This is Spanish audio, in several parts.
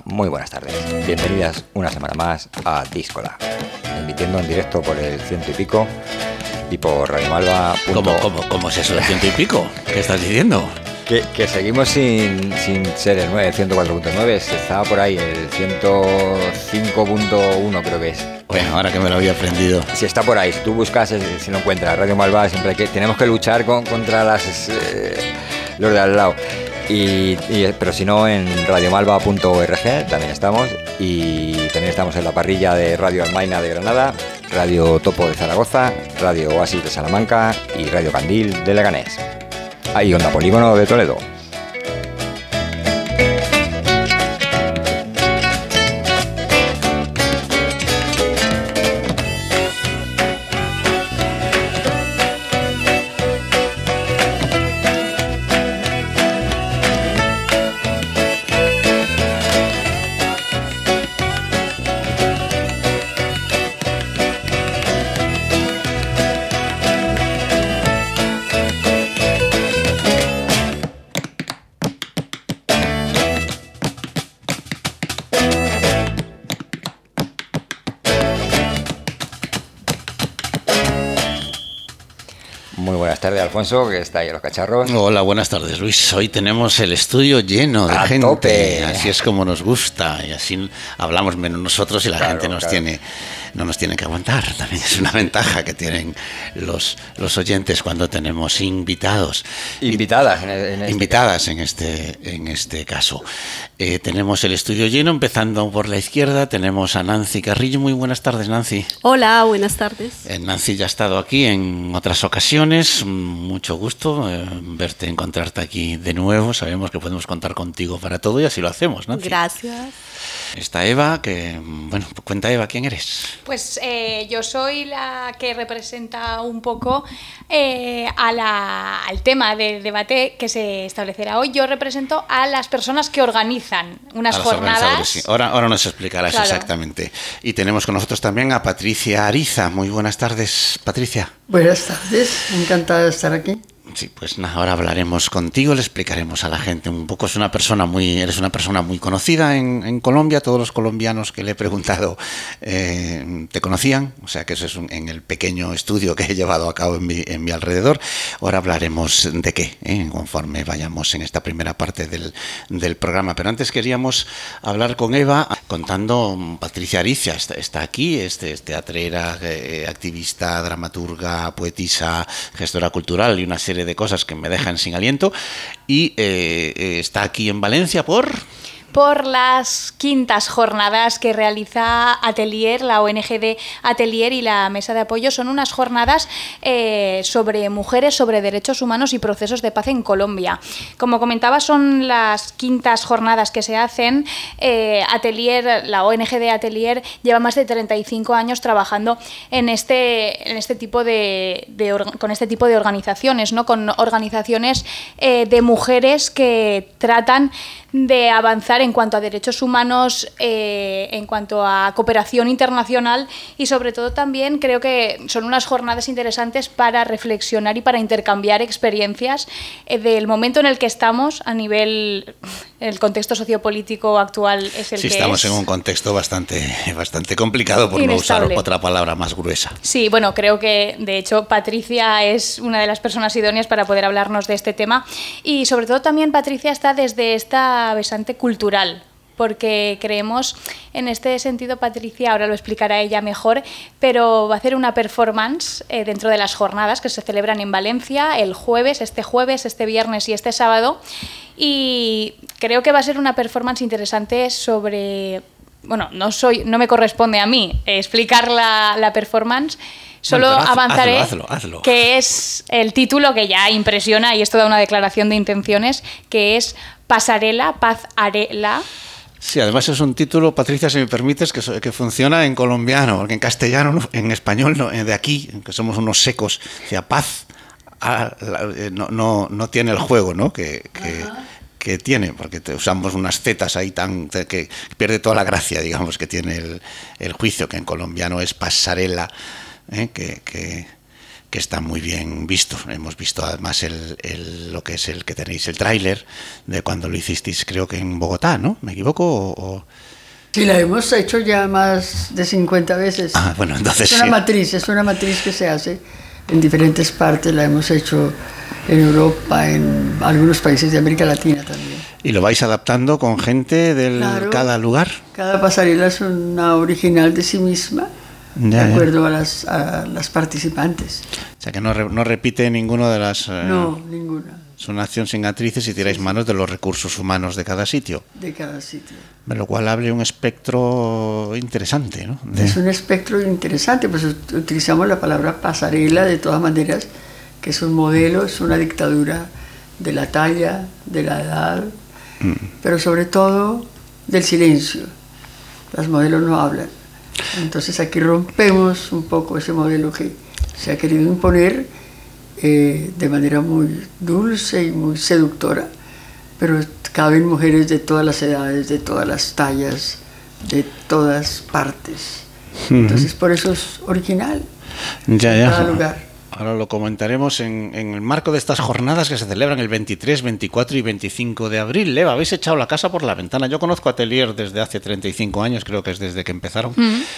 muy buenas tardes. Bienvenidas una semana más a Díscola, emitiendo en directo por el 100 y pico y por Radio Malva. ¿Cómo es eso de 100 y pico? ¿Qué estás diciendo? Que seguimos sin ser el 9, el 104.9, estaba por ahí, el 105.1 creo que es. Bueno, ahora que me lo había aprendido. Si está por ahí, si tú buscas, si lo encuentras, Radio Malva, siempre tenemos que luchar contra los de al lado. Pero si no, en radiomalva.org también estamos, y también estamos en la parrilla de Radio Almaina de Granada, Radio Topo de Zaragoza, Radio Oasis de Salamanca y Radio Candil de Leganés. Ahí Onda Polígono de Toledo. Alfonso, que está ahí a los cacharros. Hola, buenas tardes, Luis. Hoy tenemos el estudio lleno de gente. Tope. Así es como nos gusta, y así hablamos menos nosotros y la gente no nos tiene que aguantar. También es una ventaja que tienen los oyentes cuando tenemos invitados. Invitadas en este caso. Tenemos el estudio lleno, empezando por la izquierda. Tenemos a Nancy Carrillo. Muy buenas tardes, Nancy. Hola, buenas tardes. Nancy ya ha estado aquí en otras ocasiones. Mucho gusto verte, encontrarte aquí de nuevo. Sabemos que podemos contar contigo para todo y así lo hacemos, Nancy. Gracias. Está Eva, cuenta Eva, ¿quién eres? Pues yo soy la que representa un poco al tema del debate que se establecerá hoy. Yo represento a las personas que organizan unas jornadas. Sí. Ahora nos explicarás exactamente. Y tenemos con nosotros también a Patricia Ariza. Muy buenas tardes, Patricia. Buenas tardes, encantada de estar aquí. Sí, pues nada, ahora hablaremos contigo, le explicaremos a la gente un poco. Eres una persona muy conocida en Colombia. Todos los colombianos que le he preguntado te conocían, o sea que eso es en el pequeño estudio que he llevado a cabo en mi alrededor. Ahora hablaremos de qué, conforme vayamos en esta primera parte del programa. Pero antes queríamos hablar con Eva, contando. Patricia Ariza está aquí, es teatrera, activista, dramaturga, poetisa, gestora cultural y una serie de cosas que me dejan sin aliento, y está aquí en Valencia por las quintas jornadas que realiza Atelier, la ONG de Atelier y la Mesa de Apoyo. Son unas jornadas sobre mujeres, sobre derechos humanos y procesos de paz en Colombia. Como comentaba, son las quintas jornadas que se hacen. Atelier, la ONG de Atelier, lleva más de 35 años trabajando con este tipo de organizaciones, ¿no? Con organizaciones de mujeres que tratan de avanzar en cuanto a derechos humanos, en cuanto a cooperación internacional, y sobre todo también creo que son unas jornadas interesantes para reflexionar y para intercambiar experiencias del momento en el que estamos a nivel. El contexto sociopolítico actual es el que estamos en un contexto bastante complicado, por inestable. No usar otra palabra más gruesa. Sí, bueno, creo que de hecho Patricia es una de las personas idóneas para poder hablarnos de este tema, y sobre todo también Patricia está desde esta besante cultural, porque creemos en este sentido. Patricia ahora lo explicará ella mejor, pero va a hacer una performance dentro de las jornadas que se celebran en Valencia el jueves, este viernes y este sábado, y creo que va a ser una performance interesante sobre. Bueno, no me corresponde a mí explicar la performance. Solo avanzaré hazlo. Que es el título que ya impresiona, y es toda una declaración de intenciones, que es Pasarela, Paz Arela. Sí, además es un título, Patricia, si me permites, que funciona en colombiano, porque en castellano, en español, de aquí, que somos unos secos, paz, no tiene el juego, ¿no? Que tiene, porque usamos unas zetas ahí que pierde toda la gracia, digamos, que tiene el juicio, que en colombiano es pasarela, que que está muy bien visto. Hemos visto además lo que es el que tenéis, el tráiler de cuando lo hicisteis, creo que en Bogotá, ¿no? ¿Me equivoco? Sí, la hemos hecho ya más de 50 veces. Bueno, entonces es una matriz que se hace en diferentes partes, la hemos hecho en Europa, en algunos países de América Latina también. ¿Y lo vais adaptando con gente de cada lugar? Cada pasarela es una original de sí misma, de acuerdo a las participantes. O sea que no repite ninguno de las... No, ninguna. Es una acción sin actrices y tiráis manos de los recursos humanos de cada sitio. De cada sitio. De lo cual abre un espectro interesante, ¿no? Es un espectro interesante, pues utilizamos la palabra pasarela de todas maneras, que es un modelo, es una dictadura de la talla, de la edad, pero sobre todo del silencio. Las modelos no hablan. Entonces aquí rompemos un poco ese modelo que se ha querido imponer de manera muy dulce y muy seductora, pero caben mujeres de todas las edades, de todas las tallas, de todas partes. Entonces por eso es original en cada lugar. Ahora lo comentaremos en el marco de estas jornadas que se celebran el 23, 24 y 25 de abril. Eva, habéis echado la casa por la ventana. Yo conozco Atelier desde hace 35 años, creo que es desde que empezaron.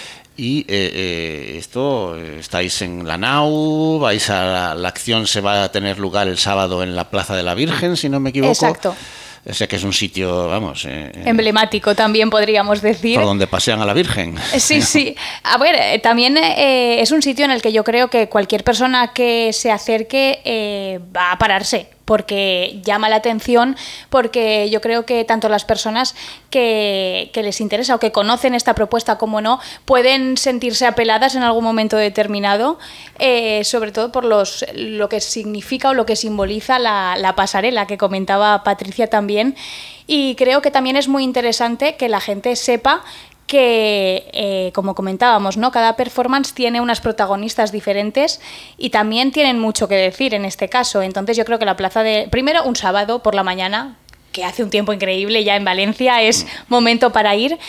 Y esto, estáis en la nau, vais a la acción se va a tener lugar el sábado en la Plaza de la Virgen, si no me equivoco. Exacto. O sea que es un sitio, vamos... emblemático también podríamos decir. Por donde pasean a la Virgen. Sí, sí. A ver, también es un sitio en el que yo creo que cualquier persona que se acerque va a pararse, porque llama la atención, porque yo creo que tanto las personas que les interesa o que conocen esta propuesta como no, pueden sentirse apeladas en algún momento determinado, sobre todo por lo que significa o lo que simboliza la pasarela que comentaba Patricia también. Y creo que también es muy interesante que la gente sepa que, como comentábamos, ¿no? Cada performance tiene unas protagonistas diferentes y también tienen mucho que decir en este caso. Entonces yo creo que la plaza primero, un sábado por la mañana, que hace un tiempo increíble ya en Valencia, es momento para ir.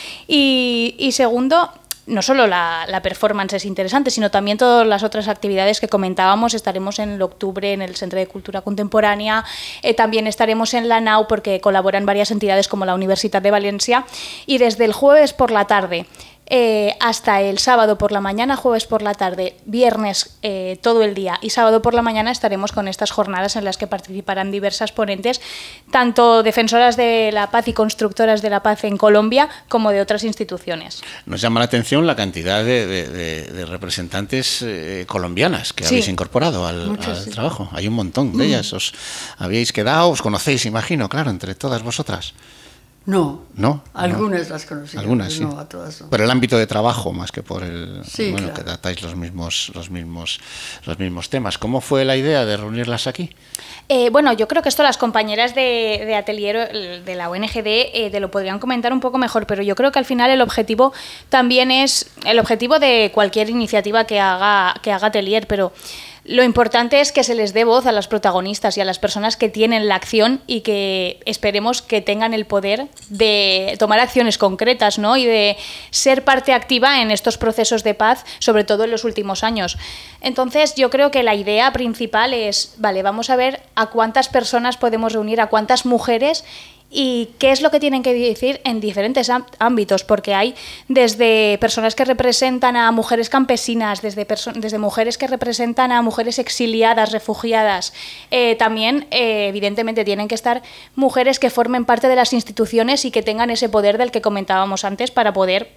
Y segundo, no solo la performance es interesante, sino también todas las otras actividades que comentábamos. Estaremos en octubre en el Centro de Cultura Contemporánea, también estaremos en la nau porque colaboran varias entidades como la Universitat de Valencia, y desde el jueves por la tarde hasta el sábado por la mañana, jueves por la tarde, viernes todo el día y sábado por la mañana estaremos con estas jornadas en las que participarán diversas ponentes, tanto defensoras de la paz y constructoras de la paz en Colombia como de otras instituciones. Nos llama la atención la cantidad de representantes colombianas que habéis incorporado al trabajo. Hay un montón de ellas. Os habíais quedado, os conocéis, imagino, claro, entre todas vosotras. No, algunas no. las conocí, algunas sí. No, a todas no. Por el ámbito de trabajo más que por el claro. Que tratáis los mismos temas. ¿Cómo fue la idea de reunirlas aquí? Bueno, yo creo que esto las compañeras de Atelier de la ONGD te lo podrían comentar un poco mejor, pero yo creo que al final el objetivo también es el objetivo de cualquier iniciativa que haga Atelier, pero lo importante es que se les dé voz a las protagonistas y a las personas que tienen la acción y que esperemos que tengan el poder de tomar acciones concretas, ¿no? Y de ser parte activa en estos procesos de paz, sobre todo en los últimos años. Entonces, yo creo que la idea principal es, vale, vamos a ver a cuántas personas podemos reunir, a cuántas mujeres y qué es lo que tienen que decir en diferentes ámbitos, porque hay desde personas que representan a mujeres campesinas, desde mujeres que representan a mujeres exiliadas, refugiadas. También, evidentemente, tienen que estar mujeres que formen parte de las instituciones y que tengan ese poder del que comentábamos antes para poder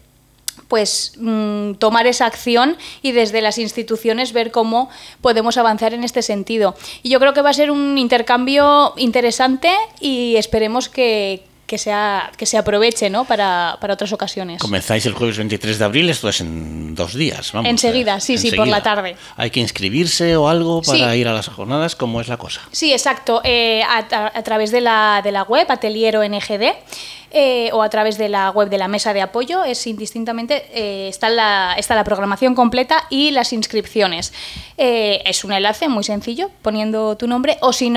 tomar esa acción y desde las instituciones ver cómo podemos avanzar en este sentido. Y yo creo que va a ser un intercambio interesante y esperemos que se aproveche, ¿no? para otras ocasiones. Comenzáis el jueves 23 de abril, esto es en 2 días, vamos. Enseguida, sí, por la tarde. ¿Hay que inscribirse o algo para ir a las jornadas? ¿Cómo es la cosa? Sí, exacto. A través de la web, Atelier ONGD, o a través de la web de la mesa de apoyo, es indistintamente, está la programación completa y las inscripciones. Es un enlace muy sencillo, poniendo tu nombre, o si no,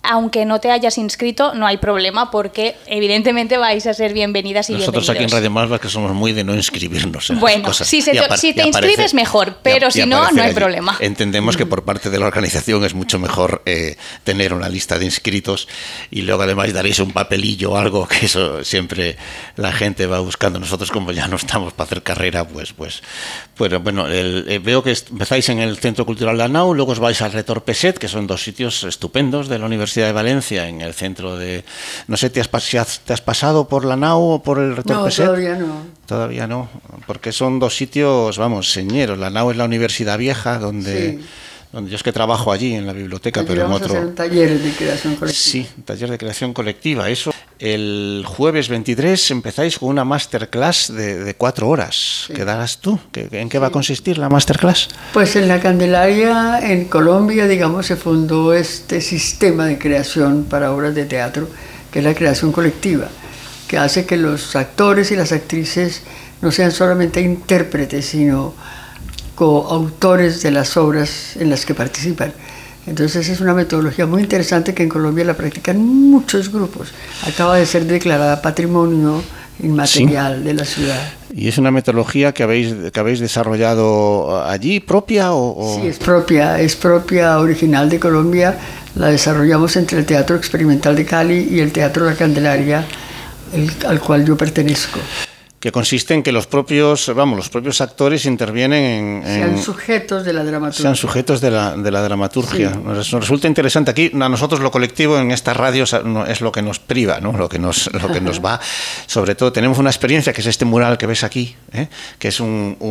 aunque no te hayas inscrito, no hay problema, porque evidentemente vais a ser bienvenidas y nosotros bienvenidos. Aquí en Radio Malva que somos muy de no inscribirnos en bueno, las cosas. Si te inscribes mejor, pero si no hay allí. problema. Entendemos que por parte de la organización es mucho mejor tener una lista de inscritos y luego además daréis un papelillo o algo, que eso siempre la gente va buscando. Nosotros, como ya no estamos para hacer carrera, pues bueno, veo que empezáis en el Centro Cultural de la NAU, luego os vais al Retor Peset, que son 2 sitios estupendos de la Universidad de Valencia, en el centro de... No sé, ¿te has pasado por la NAU o por el Retor Peset? No, todavía no. Todavía no, porque son 2 sitios, vamos, señeros. La NAU es la Universidad Vieja, donde yo es que trabajo allí en la biblioteca, pero en otro... Vamos a hacer un taller de creación colectiva. Sí, un taller de creación colectiva. Eso, el jueves 23 empezáis con una masterclass de 4 horas. ¿Qué darás tú? ¿En qué va a consistir la masterclass? Pues en la Candelaria, en Colombia, digamos, se fundó este sistema de creación para obras de teatro, que es la creación colectiva, que hace que los actores y las actrices no sean solamente intérpretes, sino coautores de las obras en las que participan. Entonces es una metodología muy interesante que en Colombia la practican muchos grupos. Acaba de ser declarada Patrimonio Inmaterial de la ciudad. ¿Y es una metodología que habéis desarrollado allí, propia? O... Sí, es propia, original de Colombia. La desarrollamos entre el Teatro Experimental de Cali y el Teatro La Candelaria, al cual yo pertenezco. Que consiste en que los propios actores intervienen sean sujetos de la dramaturgia. Sean sujetos de la dramaturgia. Sí. Nos resulta interesante. Aquí a nosotros lo colectivo en estas radios es lo que nos priva, ¿no? lo que nos va. Sobre todo tenemos una experiencia que es este mural que ves aquí, que es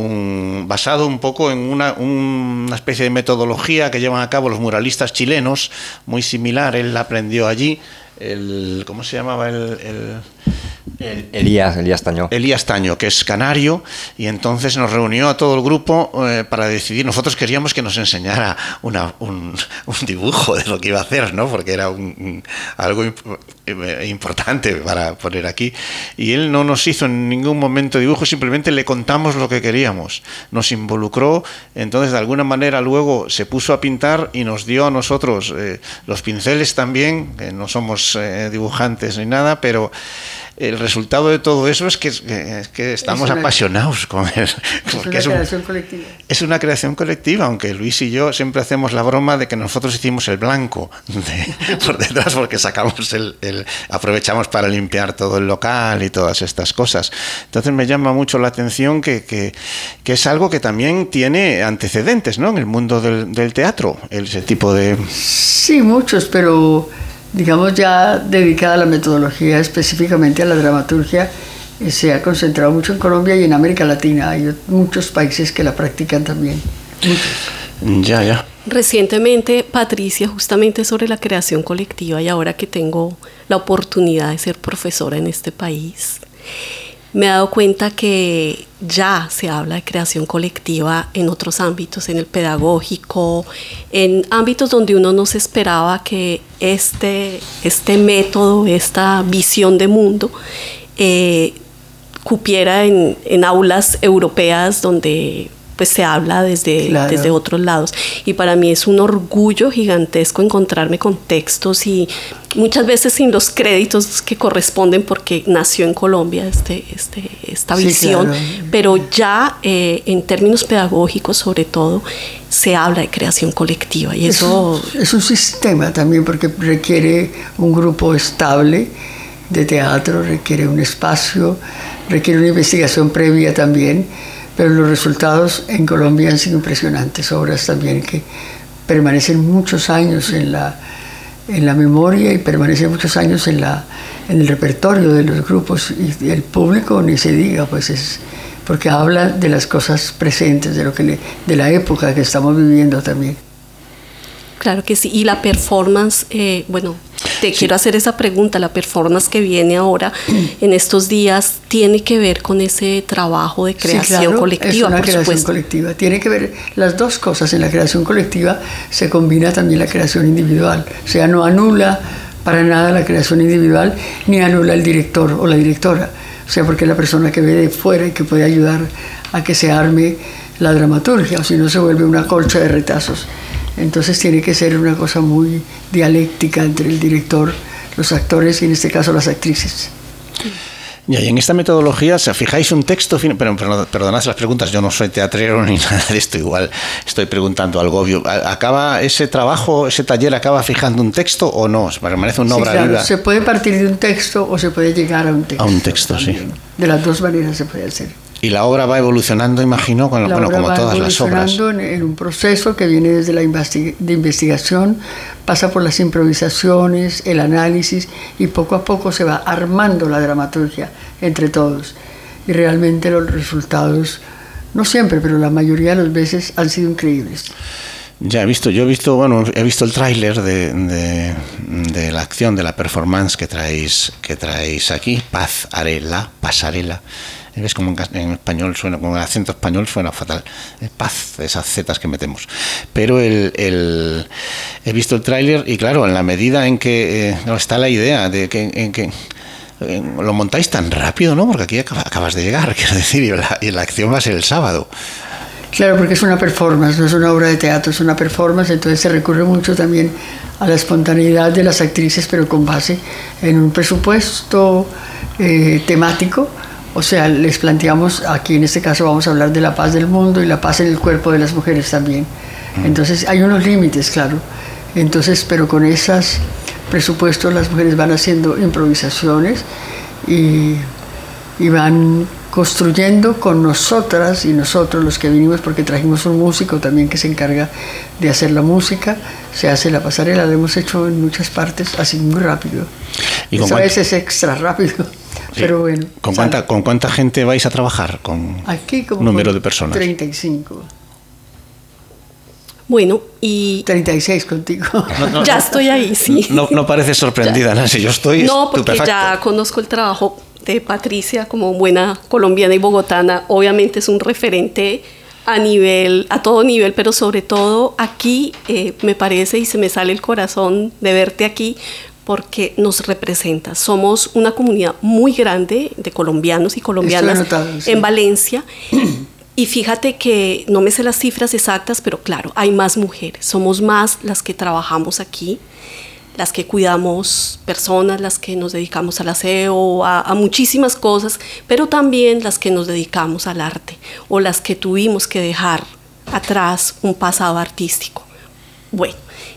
basado un poco en una especie de metodología que llevan a cabo los muralistas chilenos, muy similar. Él la aprendió allí. ¿Cómo se llamaba Elías Tañó. Elías Tañó, que es canario, y entonces nos reunió a todo el grupo para decidir. Nosotros queríamos que nos enseñara un dibujo de lo que iba a hacer, ¿no? Porque era algo importante para poner aquí. Y él no nos hizo en ningún momento dibujo, simplemente le contamos lo que queríamos. Nos involucró, entonces de alguna manera luego se puso a pintar y nos dio a nosotros los pinceles también, que no somos dibujantes ni nada, pero el resultado de todo eso es que estamos apasionados con él. Es una creación colectiva. Es una creación colectiva, aunque Luis y yo siempre hacemos la broma de que nosotros hicimos el blanco por detrás, porque sacamos aprovechamos para limpiar todo el local y todas estas cosas. Entonces me llama mucho la atención que es algo que también tiene antecedentes, ¿no? En el mundo del teatro, ese tipo de... Sí, muchos, pero... digamos ya dedicada a la metodología, específicamente a la dramaturgia, se ha concentrado mucho en Colombia y en América Latina. Hay muchos países que la practican también. Muchos. Ya. Recientemente, Patricia, justamente sobre la creación colectiva, y ahora que tengo la oportunidad de ser profesora en este país, me he dado cuenta que ya se habla de creación colectiva en otros ámbitos, en el pedagógico, en ámbitos donde uno no se esperaba que este método, esta visión de mundo, cupiera en aulas europeas donde pues se habla desde otros lados. Y para mí es un orgullo gigantesco encontrarme con textos y muchas veces sin los créditos que corresponden porque nació en Colombia esta visión, claro. Pero ya en términos pedagógicos sobre todo se habla de creación colectiva y eso es un sistema también porque requiere un grupo estable de teatro, requiere un espacio, requiere una investigación previa también. Pero los resultados en Colombia han sido impresionantes, obras también que permanecen muchos años en la memoria y permanecen muchos años en el repertorio de los grupos y el público ni se diga, pues es porque habla de las cosas presentes, de la época que estamos viviendo también. Claro que sí, y la performance, quiero hacer esa pregunta, la performance que viene ahora en estos días tiene que ver con ese trabajo de creación colectiva, es una por creación supuesto. Colectiva, tiene que ver las dos cosas. En la creación colectiva se combina también la creación individual, o sea, no anula para nada la creación individual, ni anula el director o la directora, o sea, porque es la persona que ve de fuera y que puede ayudar a que se arme la dramaturgia, o si no se vuelve una colcha de retazos. Entonces tiene que ser una cosa muy dialéctica entre el director, los actores y en este caso las actrices. Y en esta metodología, ¿se fijáis un texto? Pero perdonad las preguntas, yo no soy teatrero ni nada de esto, igual estoy preguntando algo obvio. ¿Acaba ese trabajo, ese taller, acaba fijando un texto o no? ¿Permanece una obra viva? Se puede partir de un texto o se puede llegar a un texto. A un texto, sí. De las dos maneras se puede hacer. Y la obra va evolucionando, imagino, como todas las obras. En un proceso que viene desde la investigación, pasa por las improvisaciones, el análisis, y poco a poco se va armando la dramaturgia entre todos. Y realmente los resultados, no siempre, pero la mayoría de las veces han sido increíbles. Ya he visto el tráiler de la acción, de la performance que traéis aquí, Pasarela. ¿Ves como en español suena, con el acento español suena fatal? Paz, esas zetas que metemos. Pero he visto el tráiler y claro, en la medida en que está la idea de que lo montáis tan rápido, ¿no? Porque aquí acabas de llegar, quiero decir, y la acción va a ser el sábado. Claro, porque es una performance, no es una obra de teatro, es una performance, entonces se recurre mucho también a la espontaneidad de las actrices, pero con base en un presupuesto temático. O sea, les planteamos, aquí en este caso vamos a hablar de la paz del mundo y la paz en el cuerpo de las mujeres también. Entonces hay unos límites, claro. Entonces, pero con esos presupuestos las mujeres van haciendo improvisaciones y van construyendo con nosotras y nosotros los que vinimos, porque trajimos un músico también que se encarga de hacer la música, se hace la pasarela, la hemos hecho en muchas partes así muy rápido. Y a veces es extra rápido. Sí. Pero bueno, ¿Con cuánta gente vais a trabajar? Aquí como número de personas. 35. Bueno, y 36 contigo. No, ya estoy ahí, sí. No pareces sorprendida, Nancy. Yo estoy porque ya conozco el trabajo de Patricia como buena colombiana y bogotana. Obviamente es un referente a todo nivel, pero sobre todo aquí me parece y se me sale el corazón de verte aquí, porque nos representa. Somos una comunidad muy grande de colombianos y colombianas en Valencia. Y fíjate que no me sé las cifras exactas, pero claro, hay más mujeres. Somos más las que trabajamos aquí, las que cuidamos personas, las que nos dedicamos al aseo, a muchísimas cosas, pero también las que nos dedicamos al arte o las que tuvimos que dejar atrás un pasado artístico. Bueno,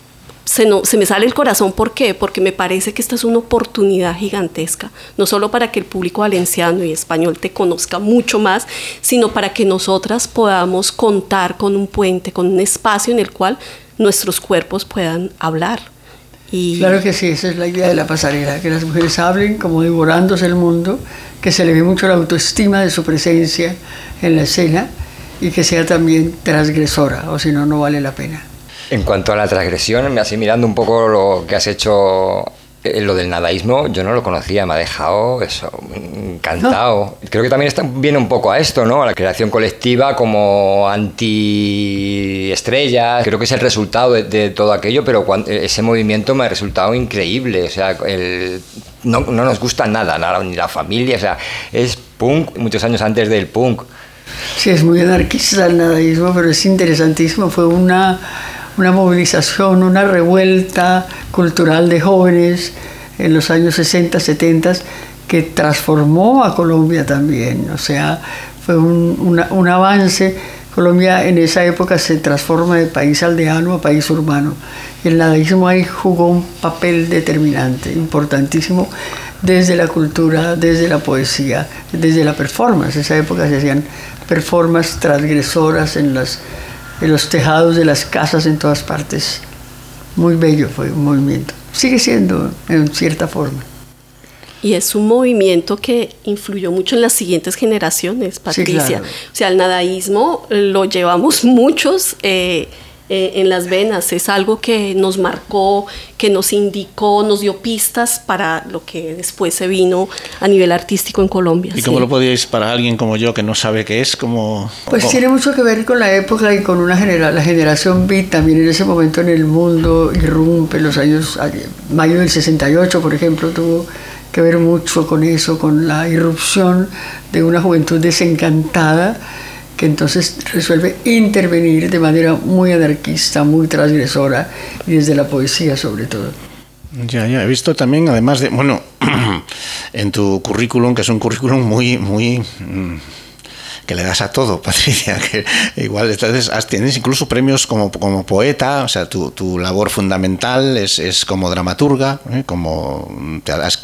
se me sale el corazón. ¿Por qué? Porque me parece que esta es una oportunidad gigantesca, no solo para que el público valenciano y español te conozca mucho más, sino para que nosotras podamos contar con un puente, con un espacio en el cual nuestros cuerpos puedan hablar. Claro que sí, esa es la idea de la pasarela, que las mujeres hablen como devorándose el mundo, que se le ve mucho la autoestima de su presencia en la escena y que sea también transgresora, o si no, no vale la pena. En cuanto a la transgresión, así mirando un poco lo que has hecho, lo del nadaísmo, yo no lo conocía, me ha dejado eso, encantado. Creo que también viene un poco a esto, ¿no? A la creación colectiva como antiestrellas. Creo que es el resultado de todo aquello, pero ese movimiento me ha resultado increíble. O sea, no nos gusta nada, ni la familia, o sea, es punk, muchos años antes del punk. Sí, es muy anarquista el nadaísmo, pero es interesantísimo. Fue una movilización, una revuelta cultural de jóvenes en los años 60, 70 que transformó a Colombia también. O sea, fue un avance. Colombia en esa época se transforma de país aldeano a país urbano. Y el nadaísmo ahí jugó un papel determinante, importantísimo, desde la cultura, desde la poesía, desde la performance. En esa época se hacían performances transgresoras en los tejados de las casas en todas partes. Muy bello fue un movimiento. Sigue siendo en cierta forma. Y es un movimiento que influyó mucho en las siguientes generaciones, Patricia. Sí, claro. O sea, el nadaísmo lo llevamos muchos en las venas. Es algo que nos marcó, que nos indicó, nos dio pistas para lo que después se vino a nivel artístico en Colombia. ¿Y cómo lo podíais, para alguien como yo que no sabe qué es? Pues tiene mucho que ver con la época y con la generación beat también. En ese momento en el mundo irrumpe, mayo del 68, por ejemplo, tuvo que ver mucho con eso, con la irrupción de una juventud desencantada que entonces resuelve intervenir de manera muy anarquista, muy transgresora, y desde la poesía sobre todo. Ya, he visto también, además de, bueno, en tu currículum, que es un currículum muy que le das a todo, Patricia, que igual entonces tienes incluso premios como poeta, o sea, tu labor fundamental es como dramaturga, como has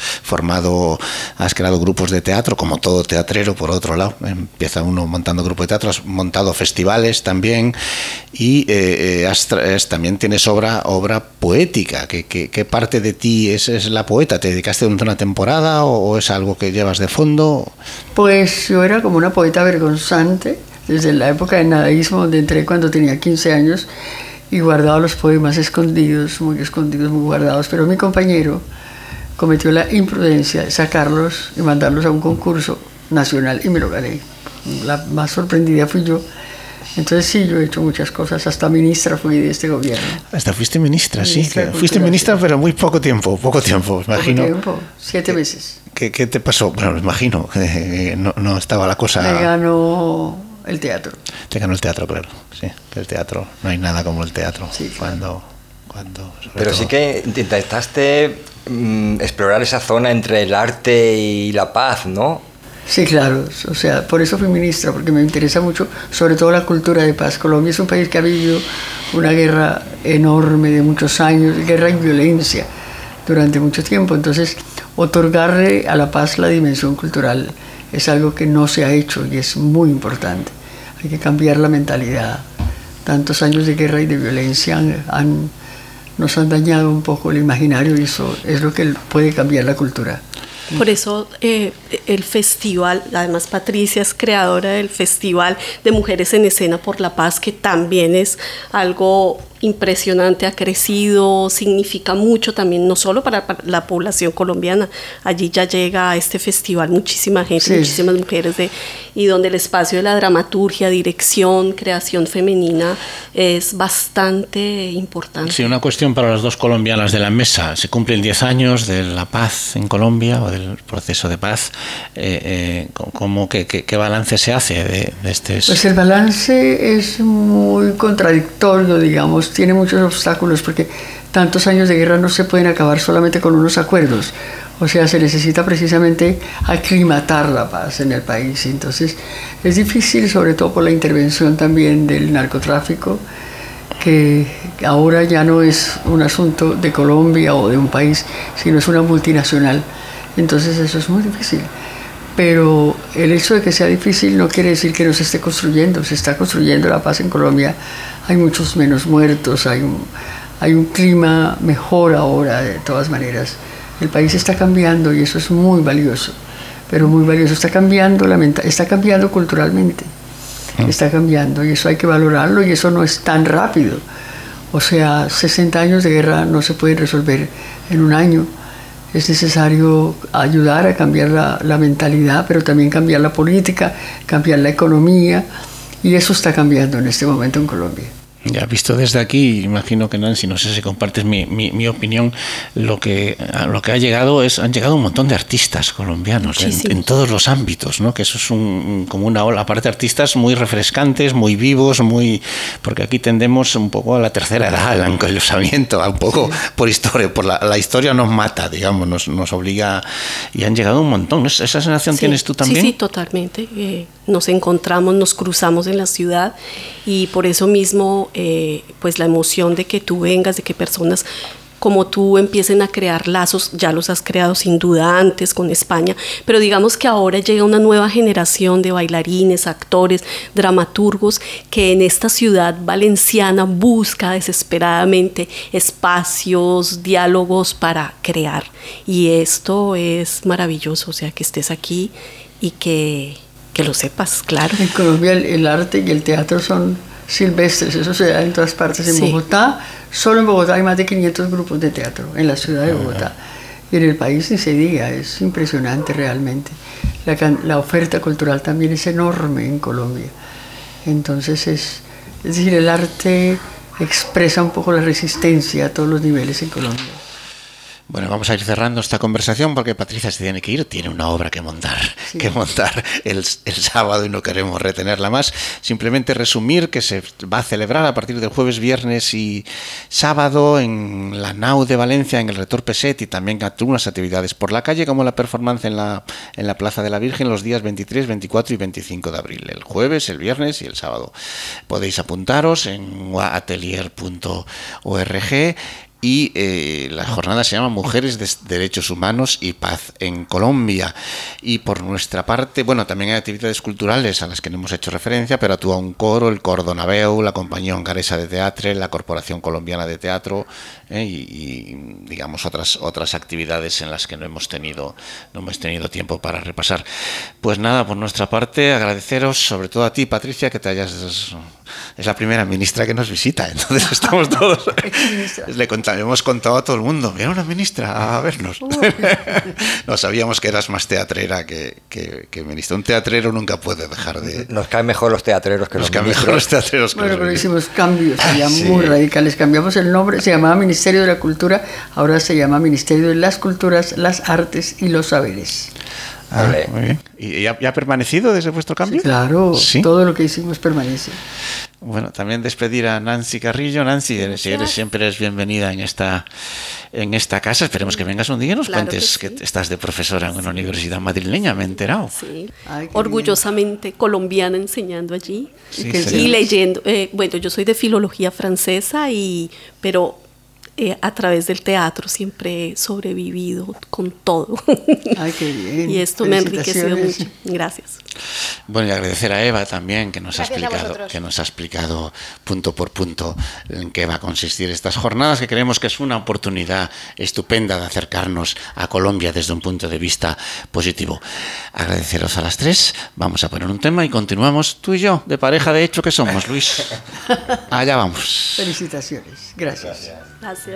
creado grupos de teatro, como todo teatrero, por otro lado, empieza uno montando grupos de teatro, has montado festivales también, y también tienes obra poética. ¿Qué parte de ti es la poeta? ¿Te dedicaste durante una temporada o es algo que llevas de fondo? Pues yo era como una poeta vergonzante desde la época del nadaísmo, donde entré cuando tenía 15 años y guardaba los poemas escondidos, muy guardados, pero mi compañero cometió la imprudencia de sacarlos y mandarlos a un concurso nacional y me lo gané. La más sorprendida fui yo. Entonces sí, yo he hecho muchas cosas, hasta ministra fui de este gobierno. Hasta fuiste ministra, sí. Fuiste ministra, pero muy poco tiempo, imagino. Poco tiempo, 7 meses. ¿Qué te pasó? Bueno, me imagino que no estaba la cosa... Me ganó el teatro. Te ganó el teatro, claro. Sí, el teatro, no hay nada como el teatro. Sí, claro. Pero sí que intentaste explorar esa zona entre el arte y la paz, ¿no? Sí, claro, o sea, por eso fui ministra, porque me interesa mucho, sobre todo la cultura de paz. Colombia es un país que ha vivido una guerra enorme de muchos años, guerra y violencia durante mucho tiempo. Entonces, otorgarle a la paz la dimensión cultural es algo que no se ha hecho y es muy importante. Hay que cambiar la mentalidad. Tantos años de guerra y de violencia nos han dañado un poco el imaginario y eso es lo que puede cambiar la cultura. Por eso el festival, además Patricia es creadora del Festival de Mujeres en Escena por la Paz, que también es algo impresionante, ha crecido, significa mucho también, no solo para la población colombiana. Allí ya llega a este festival muchísima gente, sí, muchísimas mujeres, y donde el espacio de la dramaturgia, dirección, creación femenina es bastante importante. Sí, una cuestión para las dos colombianas de la mesa. Se cumplen 10 años de la paz en Colombia, o del proceso de paz. ¿Qué balance se hace de este? Pues el balance es muy contradictorio, digamos. Tiene muchos obstáculos porque tantos años de guerra no se pueden acabar solamente con unos acuerdos. O sea, se necesita precisamente aclimatar la paz en el país. Entonces, es difícil, sobre todo por la intervención también del narcotráfico, que ahora ya no es un asunto de Colombia o de un país, sino es una multinacional. Entonces, eso es muy difícil. Pero el hecho de que sea difícil no quiere decir que no se esté construyendo. Se está construyendo la paz en Colombia. Hay muchos menos muertos, hay un clima mejor ahora, de todas maneras. El país está cambiando y eso es muy valioso, pero muy valioso. Está cambiando culturalmente, está cambiando y eso hay que valorarlo y eso no es tan rápido. O sea, 60 años de guerra no se pueden resolver en un año. Es necesario ayudar a cambiar la mentalidad, pero también cambiar la política, cambiar la economía, y eso está cambiando en este momento en Colombia. Ya visto desde aquí, imagino que Nancy, no sé si compartes mi opinión, lo que han llegado un montón de artistas colombianos en todos los ámbitos, ¿no? Que eso es como una ola, aparte artistas muy refrescantes, muy vivos, porque aquí tendemos un poco a la tercera edad, al anquilosamiento, un poco por historia, la historia nos mata, digamos, nos obliga, y han llegado un montón. ¿Esa sensación tienes tú también? Sí, totalmente. Nos encontramos, nos cruzamos en la ciudad y por eso mismo pues la emoción de que tú vengas, de que personas como tú empiecen a crear lazos, ya los has creado sin duda antes con España, pero digamos que ahora llega una nueva generación de bailarines, actores, dramaturgos que en esta ciudad valenciana busca desesperadamente espacios, diálogos para crear, y esto es maravilloso, o sea, que estés aquí y que lo sepas, claro. En Colombia el arte y el teatro son silvestres, eso se da en todas partes. En Bogotá, solo en Bogotá hay más de 500 grupos de teatro, en la ciudad de Bogotá. Y en el país ni se diga, es impresionante realmente. La oferta cultural también es enorme en Colombia. Entonces es decir, el arte expresa un poco la resistencia a todos los niveles en Colombia. Bueno, vamos a ir cerrando esta conversación porque Patricia se tiene que ir, tiene una obra que montar, sí, el sábado y no queremos retenerla más. Simplemente resumir que se va a celebrar a partir del jueves, viernes y sábado en la Nau de Valencia, en el Retor Peset, y también algunas actividades por la calle, como la performance en la Plaza de la Virgen los días 23, 24 y 25 de abril, el jueves, el viernes y el sábado. Podéis apuntaros en atelier.org. Y la jornada se llama Mujeres, Derechos Humanos y Paz en Colombia. Y por nuestra parte, bueno, también hay actividades culturales a las que no hemos hecho referencia, pero actúa un coro, el Cor Donabeu, la Compañía Hongaresa de Teatre, la Corporación Colombiana de Teatro, y digamos otras actividades en las que no hemos tenido tiempo para repasar. Pues nada, por nuestra parte, agradeceros, sobre todo a ti, Patricia, que te hayas... Es la primera ministra que nos visita, entonces estamos todos... hemos contado a todo el mundo, mira una ministra a vernos. No sabíamos que eras más teatrera que ministra. Un teatrero nunca puede dejar de... Nos caen mejor los teatreros que los ministros. Bueno, pero hicimos cambios ya muy radicales. Cambiamos el nombre, se llamaba Ministerio de la Cultura, ahora se llama Ministerio de las Culturas, las Artes y los Saberes. Muy bien. ¿Y ya ha permanecido desde vuestro cambio? Sí, claro, ¿sí? Todo lo que hicimos permanece. Bueno, también despedir a Nancy Carrillo. Nancy, siempre eres bienvenida en esta casa. Esperemos que vengas un día y nos cuentes que estás de profesora en una universidad madrileña, me he enterado. Sí, orgullosamente colombiana enseñando allí y leyendo. Bueno, yo soy de filología francesa, pero a través del teatro siempre he sobrevivido con todo. Ay, qué bien. Y esto me ha enriquecido mucho. Gracias. Bueno, y agradecer a Eva también, que nos ha explicado punto por punto en qué va a consistir estas jornadas, que creemos que es una oportunidad estupenda de acercarnos a Colombia desde un punto de vista positivo. Agradeceros a las tres. Vamos a poner un tema y continuamos tú y yo, de pareja de hecho que somos, Luis. Allá vamos. Felicitaciones. Gracias. Gracias.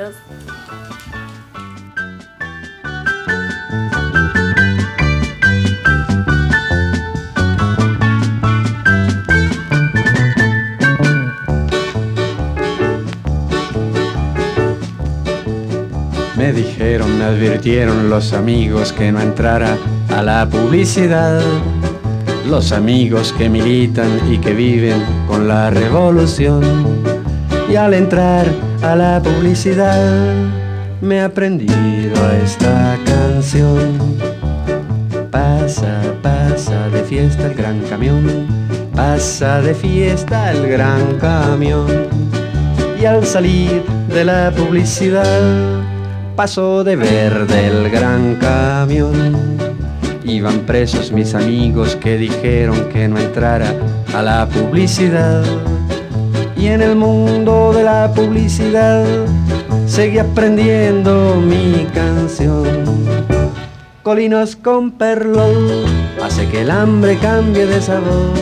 Me dijeron, me advirtieron los amigos que no entrara a la publicidad. Los amigos que militan y que viven con la revolución. Y al entrar a la publicidad me he aprendido esta canción. Pasa, pasa de fiesta el gran camión, pasa de fiesta el gran camión. Y al salir de la publicidad pasó de verde el gran camión. Iban presos mis amigos que dijeron que no entrara a la publicidad. Y en el mundo de la publicidad seguí aprendiendo mi canción. Colinos con perlón hace que el hambre cambie de sabor.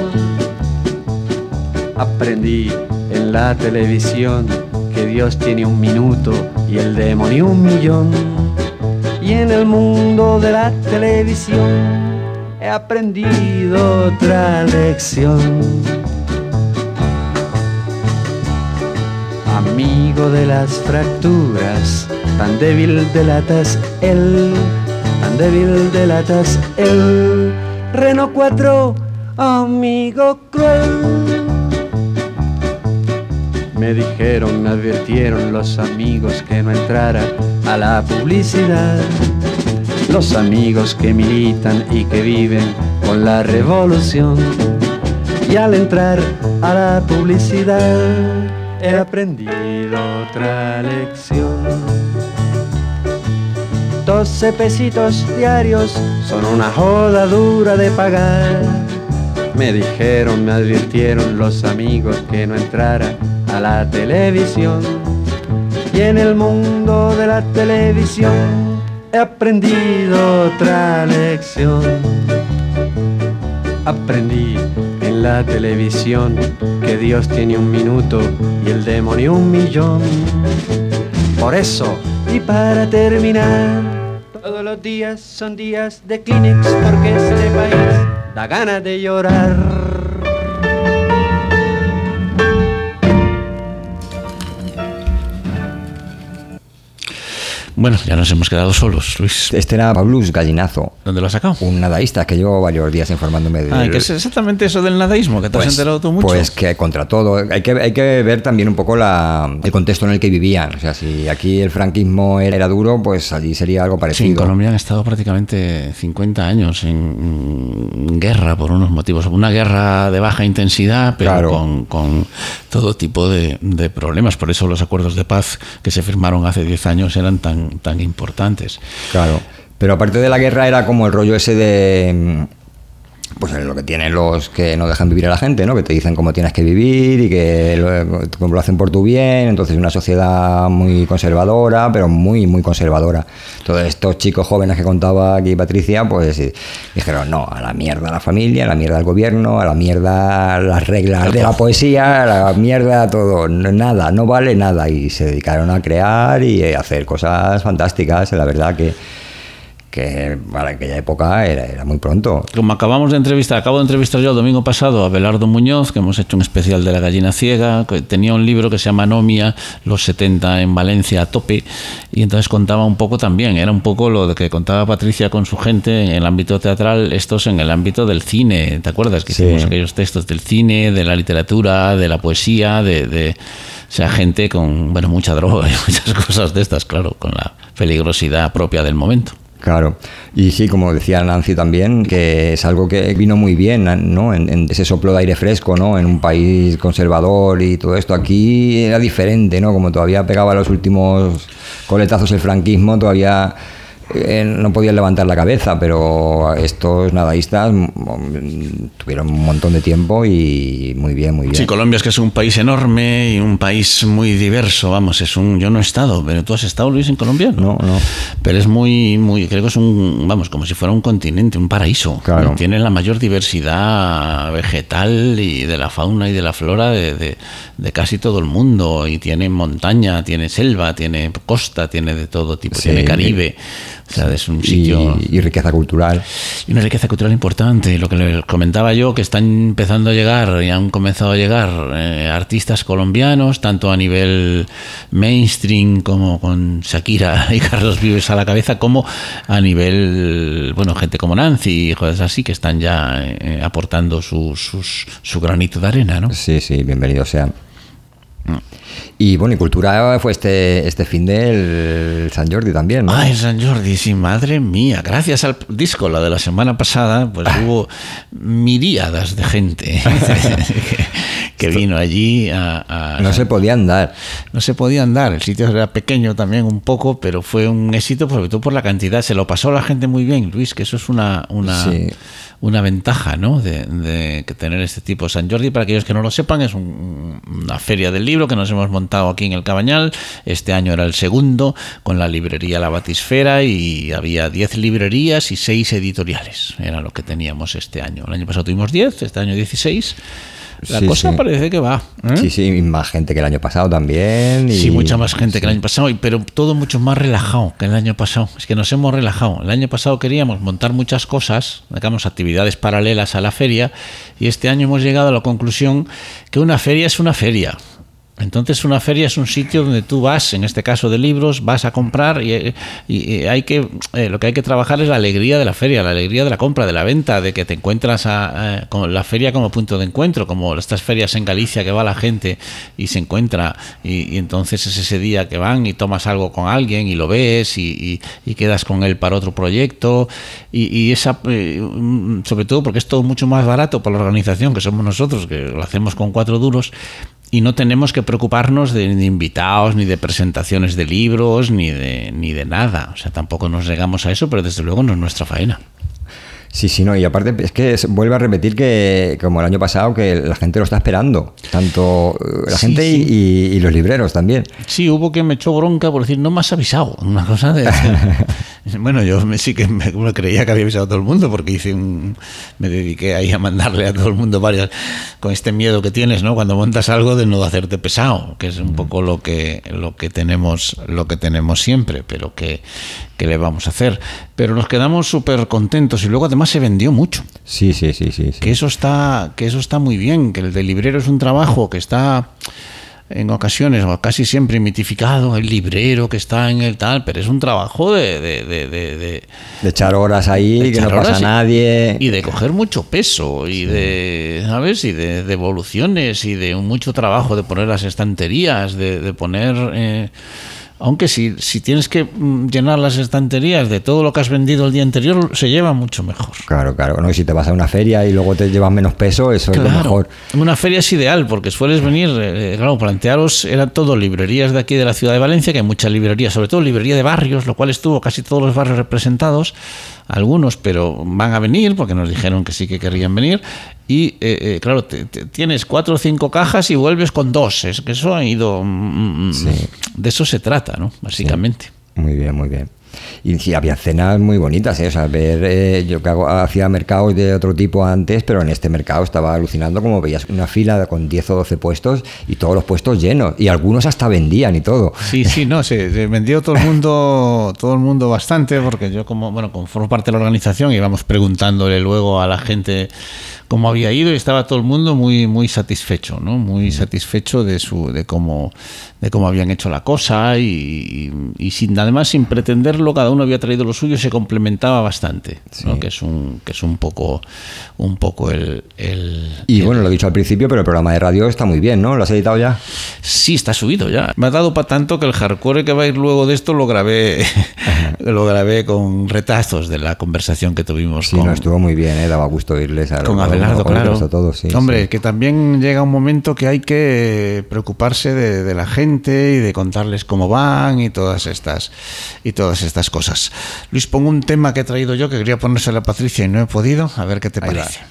Aprendí en la televisión que Dios tiene 1 minuto y el demonio 1.000.000. Y en el mundo de la televisión he aprendido otra lección. Amigo de las fracturas, tan débil delatas él, tan débil delatas él. Renault 4, amigo cruel. Me dijeron, me advirtieron los amigos que no entrara a la publicidad. Los amigos que militan y que viven con la revolución. Y al entrar a la publicidad he aprendido otra lección. 12 pesitos diarios son una joda dura de pagar. Me dijeron, me advirtieron los amigos que no entrara a la televisión. Y en el mundo de la televisión he aprendido otra lección. Aprendí en la televisión que Dios tiene 1 minuto y el demonio 1.000.000. Por eso, y para terminar, todos los días son días de Kleenex, porque este país da ganas de llorar. Bueno, ya nos hemos quedado solos, Luis. Este era Paulus Gallinazo. ¿Dónde lo has sacado? Un nadaísta que llevo varios días informándome de... ¿Qué es exactamente eso del nadaísmo? Que te has enterado tú mucho. Pues que contra todo. Hay que ver también un poco el contexto en el que vivían. O sea, si aquí el franquismo era duro, pues allí sería algo parecido. Sí, en Colombia han estado prácticamente 50 años en guerra por unos motivos. Una guerra de baja intensidad, pero claro, con todo tipo de problemas. Por eso los acuerdos de paz que se firmaron hace 10 años eran tan importantes. Claro, pero aparte de la guerra era como el rollo ese de... Pues lo que tienen los que no dejan vivir a la gente, ¿no? Que te dicen cómo tienes que vivir y que lo hacen por tu bien. Entonces una sociedad muy conservadora, pero muy, muy conservadora. Todos estos chicos jóvenes que contaba aquí Patricia, pues dijeron, no, a la mierda la familia, a la mierda el gobierno, a la mierda las reglas de la poesía, a la mierda todo, nada, no vale nada. Y se dedicaron a crear y a hacer cosas fantásticas, la verdad que para aquella época era muy pronto. Como acabo de entrevistar yo el domingo pasado a Belardo Muñoz, que hemos hecho un especial de La gallina ciega, que tenía un libro que se llama Anomia, los 70 en Valencia a tope, y entonces contaba un poco también, era un poco lo de que contaba Patricia con su gente en el ámbito teatral, estos en el ámbito del cine, ¿te acuerdas? Que hicimos aquellos textos del cine, de la literatura, de la poesía, o sea, gente con, mucha droga y muchas cosas de estas, claro, con la peligrosidad propia del momento. Claro, y sí, como decía Nancy también, que es algo que vino muy bien, ¿no? En ese soplo de aire fresco, ¿no? En un país conservador y todo esto. Aquí era diferente, ¿no? Como todavía pegaba los últimos coletazos el franquismo, todavía no podían levantar la cabeza, pero estos nadaístas tuvieron un montón de tiempo y muy bien, muy bien. Sí, Colombia es que es un país enorme y un país muy diverso, yo no he estado, pero ¿tú has estado, Luis, en Colombia? No. Pero es muy, creo que es como si fuera un continente, un paraíso. Claro. Tiene la mayor diversidad vegetal y de la fauna y de la flora de casi todo el mundo, y tiene montaña, tiene selva, tiene costa, tiene de todo tipo, tiene Caribe. O sea, es un sitio... Y riqueza cultural. Y una riqueza cultural importante. Lo que les comentaba yo, que están empezando a llegar, y han comenzado a llegar artistas colombianos, tanto a nivel mainstream, como con Shakira y Carlos Vives a la cabeza, como a nivel, gente como Nancy y cosas así, que están ya aportando su granito de arena, ¿no? Sí, bienvenidos sean. Y y cultura fue este fin del San Jordi también, ¿no? El San Jordi, sí, madre mía. Gracias al disco, la de la semana pasada, pues hubo miríadas de gente que vino allí No se podía andar. No se podía andar. El sitio era pequeño también un poco, pero fue un éxito, sobre todo por la cantidad. Se lo pasó la gente muy bien, Luis, que eso es una ventaja, ¿no? de que tener este tipo. San Jordi, para aquellos que no lo sepan, es una feria del libro que nos hemos montado aquí en el Cabañal. Este año era el segundo, con la librería La Batisfera, y había 10 librerías y 6 editoriales. Era lo que teníamos este año. El año pasado tuvimos 10, este año 16. La cosa parece que va. Sí, y más gente que el año pasado también. Sí, mucha más gente que el año pasado, pero todo mucho más relajado que el año pasado. Es que nos hemos relajado. El año pasado queríamos montar muchas cosas, digamos, actividades paralelas a la feria, y este año hemos llegado a la conclusión que una feria es una feria. Entonces una feria es un sitio donde tú vas, en este caso de libros, vas a comprar y hay que lo que hay que trabajar es la alegría de la feria, la alegría de la compra, de la venta, de que te encuentras con la feria como punto de encuentro, como estas ferias en Galicia que va la gente y se encuentra, y entonces es ese día que van y tomas algo con alguien y lo ves y quedas con él para otro proyecto, y esa sobre todo porque es todo mucho más barato para la organización, que somos nosotros, que lo hacemos con 4 duros. Y no tenemos que preocuparnos de invitados, ni de presentaciones de libros, ni de nada. O sea, tampoco nos negamos a eso, pero desde luego no es nuestra faena. Sí, no, y aparte es que vuelve a repetir que, como el año pasado, que la gente lo está esperando, tanto la gente y los libreros también. Sí, hubo que me echó bronca por decir, no me has avisado, una cosa de... Bueno, yo sí que me creía que había avisado a todo el mundo, porque me dediqué ahí a mandarle a todo el mundo varias, con este miedo que tienes, ¿no? Cuando montas algo, de no hacerte pesado, que es un poco lo que tenemos siempre, pero que le vamos a hacer. Pero nos quedamos súper contentos, y luego además se vendió mucho. Sí. Que eso está muy bien, que el de librero es un trabajo que está en ocasiones, o casi siempre mitificado, el librero que está en el tal, pero es un trabajo de echar horas ahí, que no pasa a nadie. Y de coger mucho peso, y ¿sabes? Y de evoluciones, y de mucho trabajo de poner las estanterías, de poner... aunque si tienes que llenar las estanterías de todo lo que has vendido el día anterior, se lleva mucho mejor. Claro, ¿no? Y si te vas a una feria y luego te llevas menos peso, eso es lo mejor. Una feria es ideal, porque sueles venir, claro, plantearos, eran todo librerías de aquí de la ciudad de Valencia, que hay muchas librerías, sobre todo librería de barrios, lo cual estuvo casi todos los barrios representados, algunos, pero van a venir, porque nos dijeron que sí que querrían venir. Y claro, tienes 4 o 5 cajas y vuelves con 2. Es que eso ha ido... De eso se trata, ¿no? Básicamente. Sí. Muy bien, muy bien. Y sí, había cenas muy bonitas, ¿eh? O sea, yo que hacía mercados de otro tipo antes, pero en este mercado estaba alucinando como veías una fila con 10 o 12 puestos y todos los puestos llenos, y algunos hasta vendían y todo. Sí, no, se vendió todo el mundo bastante, porque yo como formo parte de la organización, íbamos preguntándole luego a la gente cómo había ido, y estaba todo el mundo muy muy satisfecho, ¿no? Muy satisfecho de cómo habían hecho la cosa, y además sin pretenderlo, cada uno había traído lo suyo, se complementaba bastante, ¿no? Que es un poco el bueno, lo he dicho al principio, pero el programa de radio está muy bien, ¿no? ¿Lo has editado ya? Sí, está subido ya. Me ha dado para tanto que el hardcore que va a ir luego de esto lo grabé con retazos de la conversación que tuvimos. Sí, no, estuvo muy bien, daba gusto oírles con Abelardo, claro. Todo, sí, hombre, que también llega un momento que hay que preocuparse de la gente y de contarles cómo van y todas estas cosas. Luis, pongo un tema que he traído yo, que quería ponérselo a Patricia y no he podido. A ver qué te parece.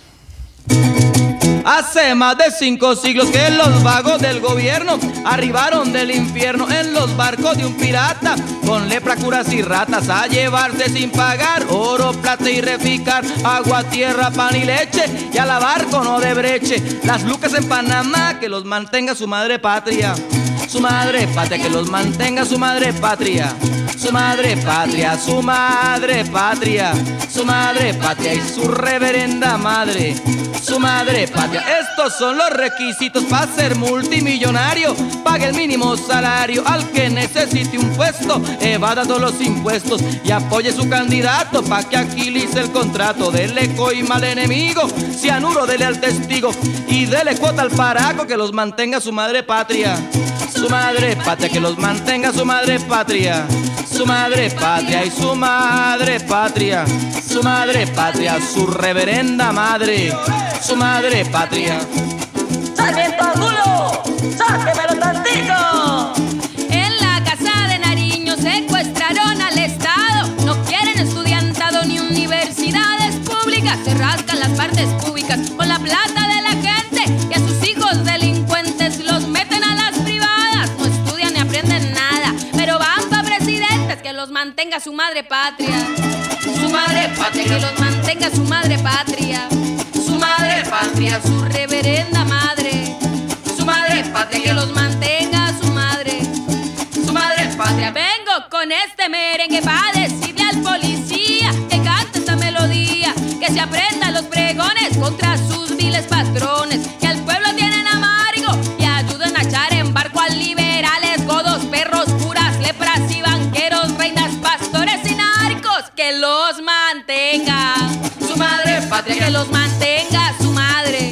Hace más de 5 siglos que los vagos del gobierno arribaron del infierno en los barcos de un pirata, con lepra, curas y ratas, a llevarse sin pagar oro, plata y reficar, agua, tierra, pan y leche, y a lavar con odebreche las lucas en Panamá, que los mantenga su madre patria. Su madre patria, que los mantenga su madre patria. Su madre patria, su madre patria, su madre patria y su reverenda madre. Su madre patria. Estos son los requisitos para ser multimillonario. Pague el mínimo salario al que necesite un puesto, evada todos los impuestos y apoye su candidato pa' que agilice el contrato. Dele coima al enemigo, cianuro dele al testigo y dele cuota al paraco, que los mantenga su madre patria. Su madre patria, que los mantenga su madre patria. Su madre patria y su madre patria. Su madre patria, su reverenda madre. Su madre patria. ¡Sarmiento Angulo! ¡Sáquemelo tantito! En la casa de Nariño secuestraron al Estado. No quieren estudiantado ni universidades públicas. Se rascan las partes públicas con la plata de la gente, y a sus hijos delincuentes los meten a las privadas. No estudian ni aprenden nada, pero van pa' presidentes, que los mantenga su madre patria. Su madre patria, que los mantenga su madre patria. Su madre patria, su reverenda madre. Su madre patria, que los mantenga su madre. Su madre patria. Vengo con este merengue pa' decirle al policía que cante esta melodía, que se aprenda los pregones contra sus viles patrones, que al pueblo tienen amargo y ayuden a echar en barco a liberales, godos, perros, curas, lepras y banqueros, reinas, pastores y narcos, que los mantenga su madre patria, que los mantenga su madre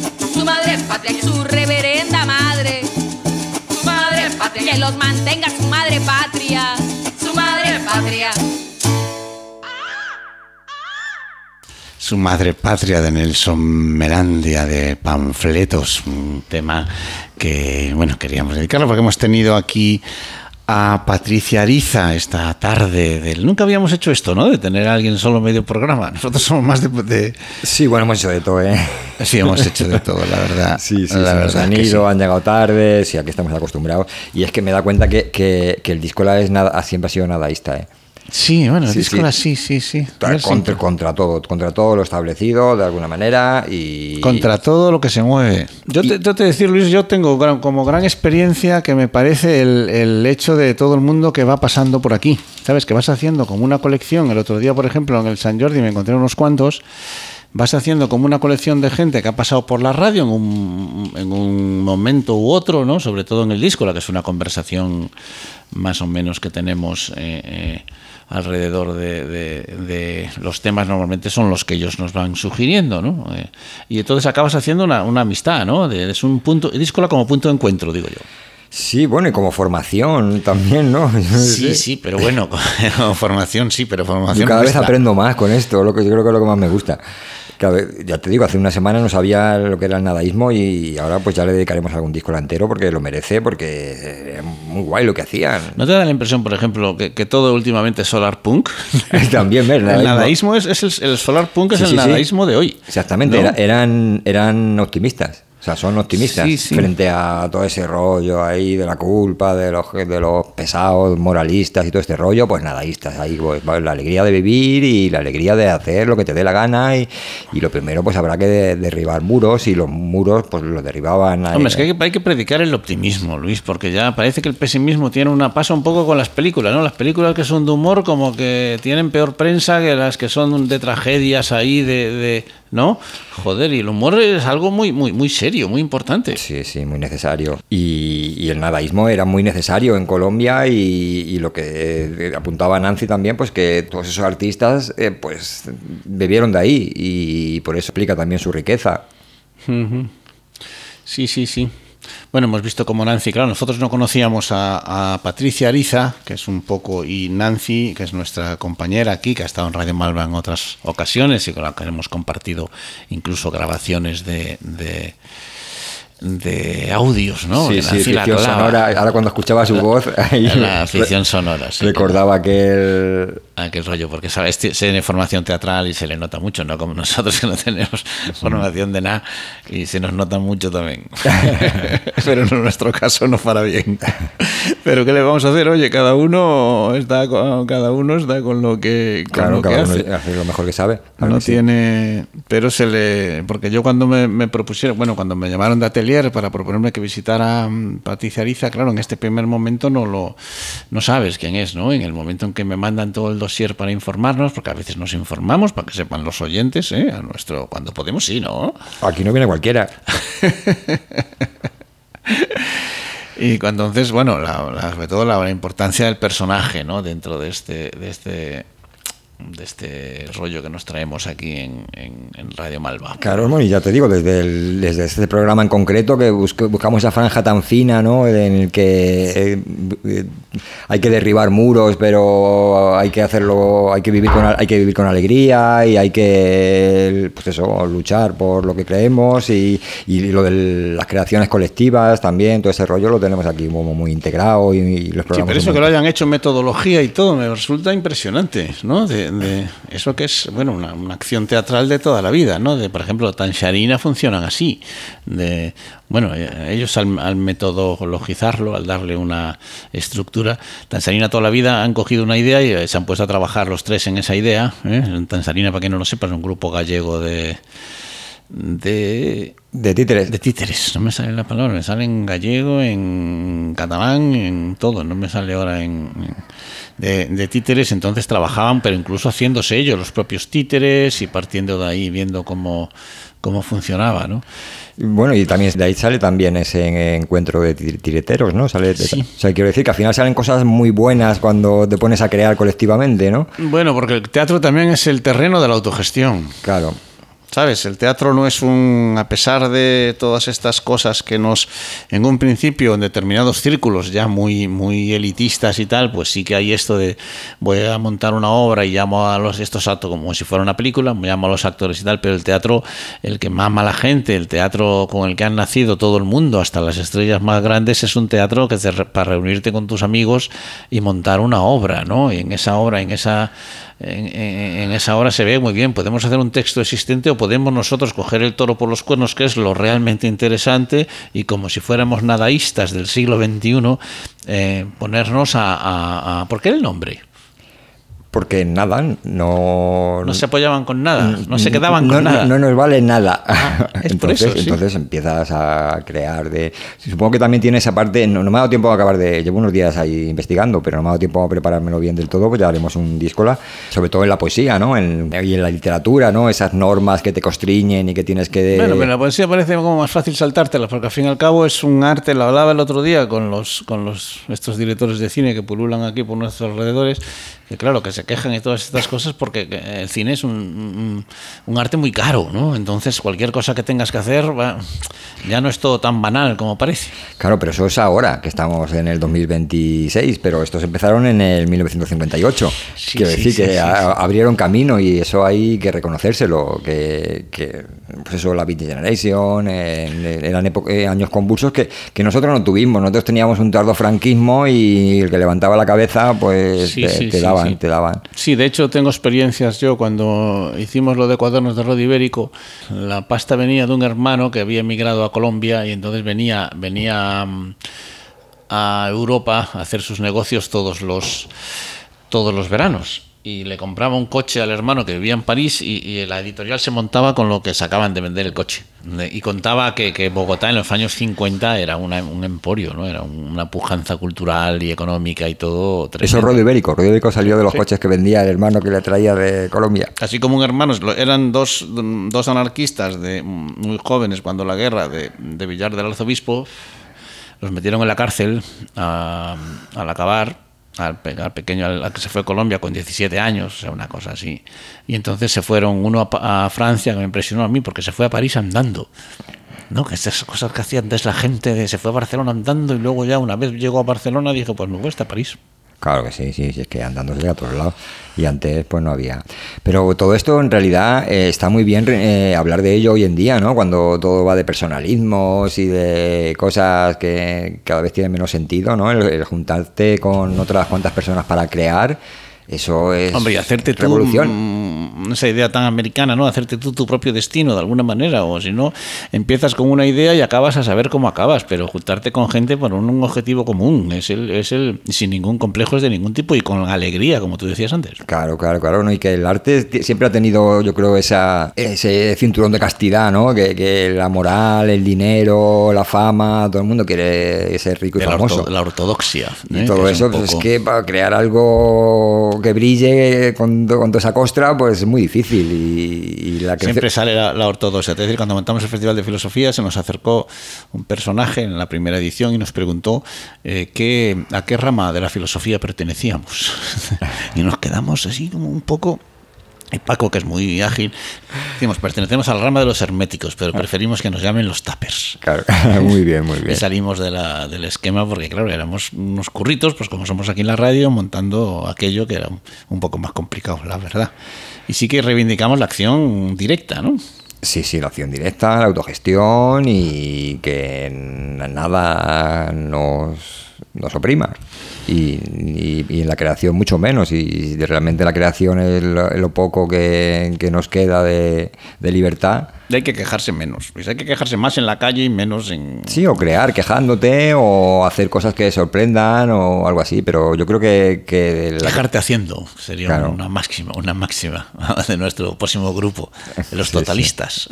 patria y su reverenda madre. Su madre patria, que los mantenga su madre patria. Su madre patria. Su madre patria, de Nelson Merandia, de Panfletos, un tema que, bueno, queríamos dedicarlo porque hemos tenido aquí a Patricia Ariza esta tarde. Nunca habíamos hecho esto, ¿no? De tener a alguien solo medio programa. Nosotros somos más de... Sí, bueno, hemos hecho de todo, ¿eh? Sí, hemos hecho de todo, la verdad. Sí, la verdad han ido, sí. Han llegado tarde, sí, aquí estamos acostumbrados. Y es que me da cuenta que el Díscola siempre ha sido nadaísta, ¿eh? Sí, bueno, el Díscola sí. Contra todo lo establecido, de alguna manera, y... Contra todo lo que se mueve. Yo te decir, Luis, yo tengo como gran experiencia que me parece el hecho de todo el mundo que va pasando por aquí. ¿Sabes? Que vas haciendo como una colección. El otro día, por ejemplo, en el Sant Jordi me encontré unos cuantos. vas haciendo como una colección de gente que ha pasado por la radio en un momento u otro, ¿no? Sobre todo en el disco, la que es una conversación más o menos que tenemos alrededor de los temas, normalmente son los que ellos nos van sugiriendo, ¿no? Y entonces acabas haciendo una amistad, ¿no? Es un punto, Díscola como punto de encuentro, digo yo. Sí, bueno, y como formación también, ¿no? Sí, pero bueno, como formación sí, pero formación... Yo cada vez aprendo más con esto, yo creo que es lo que más me gusta. Ya te digo, hace una semana no sabía lo que era el nadaísmo y ahora pues ya le dedicaremos algún disco entero porque lo merece, porque es muy guay lo que hacían. ¿No te da la impresión, por ejemplo, que todo últimamente es solar punk? También, ¿ves? El nadaísmo es el solar punk, es el nadaísmo de hoy. Exactamente, ¿no? eran optimistas. O sea, son optimistas sí. frente a todo ese rollo ahí de la culpa, de los pesados, moralistas y todo este rollo, pues nadaístas. Ahí pues, la alegría de vivir y la alegría de hacer lo que te dé la gana y lo primero pues habrá que derribar muros y los muros pues los derribaban. Hombre, es que hay que predicar el optimismo, Luis, porque ya parece que el pesimismo pasa un poco con las películas, ¿no? Las películas que son de humor como que tienen peor prensa que las que son de tragedias ahí ¿no? Joder, y el humor es algo muy, muy, muy serio, muy importante. Sí, muy necesario. Y el nadaísmo era muy necesario en Colombia y lo que apuntaba Nancy también, pues que todos esos artistas pues bebieron de ahí y por eso explica también su riqueza. Uh-huh. Sí. Bueno, hemos visto como Nancy, claro, nosotros no conocíamos a Patricia Ariza, que es un poco, y Nancy, que es nuestra compañera aquí, que ha estado en Radio Malva en otras ocasiones y con la que hemos compartido incluso grabaciones de audios, ¿no? Sí, ficción sonora. Ahora cuando escuchaba su voz... La ficción sonora, sí. Recordaba aquel rollo, porque sabes, tiene formación teatral y se le nota mucho, ¿no? Como nosotros que no tenemos formación de nada y se nos nota mucho también. Pero en nuestro caso no para bien. Pero ¿qué le vamos a hacer? Oye, cada uno está con lo que claro, cada uno hace lo mejor que sabe. Claro, no tiene... Pero porque yo cuando me propusieron, cuando me llamaron de Atelier para proponerme que visitara a Patricia Ariza, claro, en este primer momento no sabes quién es, ¿no? En el momento en que me mandan todo el dossier para informarnos, porque a veces nos informamos para que sepan los oyentes, a nuestro, cuando podemos, sí, ¿no? Aquí no viene cualquiera. Y entonces, sobre todo la importancia del personaje, ¿no? Dentro de este rollo que nos traemos aquí en Radio Malva. Claro, y ya te digo, desde este programa en concreto que buscamos esa franja tan fina, ¿no? En el que hay que derribar muros, pero hay que hacerlo, hay que vivir con alegría y hay que, pues eso, luchar por lo que creemos y lo de las creaciones colectivas también, todo ese rollo lo tenemos aquí como muy integrado y los programas. Sí, pero eso que lo hayan hecho metodología y todo me resulta impresionante, ¿no? De eso que es una acción teatral de toda la vida, ¿no? Por ejemplo, Tansharina funcionan así. Ellos al metodologizarlo, al darle una estructura, Tansharina toda la vida han cogido una idea y se han puesto a trabajar los tres en esa idea. Tansharina, para quien no lo sepa, es un grupo gallego de títeres. De títeres, no me sale la palabra, me sale en gallego, en catalán, en todo, no me sale ahora de títeres. Entonces trabajaban, pero incluso haciéndose ellos los propios títeres y partiendo de ahí, viendo cómo funcionaba, ¿no? Bueno, y también de ahí sale también ese encuentro de tireteros, ¿no? Sí. O sea, quiero decir que al final salen cosas muy buenas cuando te pones a crear colectivamente, ¿no? Bueno, porque el teatro también es el terreno de la autogestión. Claro. ¿Sabes? El teatro no es a pesar de todas estas cosas que en un principio, en determinados círculos ya muy, muy elitistas y tal, pues sí que hay esto de voy a montar una obra y llamo a estos actos como si fuera una película, me llamo a los actores y tal, pero el teatro, el que mama a la gente, el teatro con el que han nacido todo el mundo, hasta las estrellas más grandes, es un teatro que es para reunirte con tus amigos y montar una obra, ¿no? Y en esa obra, en esa obra se ve muy bien, podemos hacer un texto existente o podemos nosotros coger el toro por los cuernos, que es lo realmente interesante, y como si fuéramos nadaístas del siglo XXI, ponernos ¿por qué el nombre? porque nada, no se apoyaban con nada, no se quedaban con nada. No nos vale nada. Es entonces, por eso, sí. Entonces empiezas a crear supongo que también tiene esa parte, no me ha dado tiempo a acabar llevo unos días ahí investigando, pero no me ha dado tiempo a preparármelo bien del todo, pues ya haremos un díscola, sobre todo en la poesía, ¿no? Y en la literatura, ¿no? Esas normas que te constriñen y que tienes que... Bueno, pero la poesía parece como más fácil saltártela, porque al fin y al cabo es un arte, lo hablaba el otro día con estos directores de cine que pululan aquí por nuestros alrededores, que claro, que se quejan y todas estas cosas porque el cine es un arte muy caro, ¿no? Entonces cualquier cosa que tengas que hacer ya no es todo tan banal como parece. Claro, pero eso es ahora, que estamos en el 2026, pero estos empezaron en el 1958. Quiero decir que abrieron camino y eso hay que reconocérselo, que pues eso, la Beat Generation, eran años convulsos que nosotros no tuvimos. Nosotros teníamos un tardo franquismo y el que levantaba la cabeza, pues te daban. Sí, de hecho tengo experiencias yo cuando hicimos lo de Cuadernos de Rodio Ibérico. La pasta venía de un hermano que había emigrado a Colombia y entonces venía a Europa a hacer sus negocios todos los veranos. Y le compraba un coche al hermano que vivía en París y la editorial se montaba con lo que sacaban de vender el coche. Y contaba que Bogotá en los años 50 era un emporio, ¿no? Era una pujanza cultural y económica y todo tremendo. Eso es Rodio Ibérico salió de los coches que vendía el hermano que le traía de Colombia. Así como un hermano, eran dos anarquistas muy jóvenes cuando la guerra de Villar del Arzobispo, los metieron en la cárcel al acabar. Al pequeño al que se fue a Colombia con 17 años, o sea, una cosa así. Y entonces se fueron uno a Francia, que me impresionó a mí, porque se fue a París andando. ¿No? Que estas cosas que hacía antes la gente, se fue a Barcelona andando y luego ya una vez llegó a Barcelona dijo, pues me voy hasta París. Claro que sí, es que andando se llega a todos lados y antes pues no había. Pero todo esto en realidad está muy bien hablar de ello hoy en día, ¿no? Cuando todo va de personalismos y de cosas que cada vez tienen menos sentido, ¿no? El juntarte con otras cuantas personas para crear, eso es, hombre, y hacerte revolución. Esa idea tan americana, ¿no? Hacerte tú tu propio destino de alguna manera, o si no, empiezas con una idea y acabas a saber cómo acabas, pero juntarte con gente por un objetivo común, es el sin ningún complejo de ningún tipo y con alegría, como tú decías antes. Claro, ¿no? Y que el arte siempre ha tenido, yo creo, ese cinturón de castidad, ¿no? Que la moral, el dinero, la fama, todo el mundo quiere ser rico y famoso. La ortodoxia. Y todo eso, pues es que para crear algo que brille con toda esa costra, pues es muy difícil. Y siempre sale la ortodoxia. Es decir, cuando montamos el Festival de Filosofía se nos acercó un personaje en la primera edición y nos preguntó a qué rama de la filosofía pertenecíamos. Y nos quedamos así como un poco... Y Paco, que es muy ágil, decimos, pertenecemos a la rama de los herméticos, pero preferimos que nos llamen los tappers. Claro, muy bien. Y salimos del esquema porque, claro, éramos unos curritos, pues como somos aquí en la radio, montando aquello que era un poco más complicado, la verdad. Y sí que reivindicamos la acción directa, ¿no? Sí, la acción directa, la autogestión y que nada nos oprima. Y en la creación mucho menos, y realmente la creación es lo poco que nos queda de libertad. Hay que quejarse menos, pues hay que quejarse más en la calle y menos en... Sí, o crear quejándote o hacer cosas que sorprendan o algo así, pero yo creo que quejarte haciendo sería, claro, una máxima de nuestro próximo grupo, de los totalistas.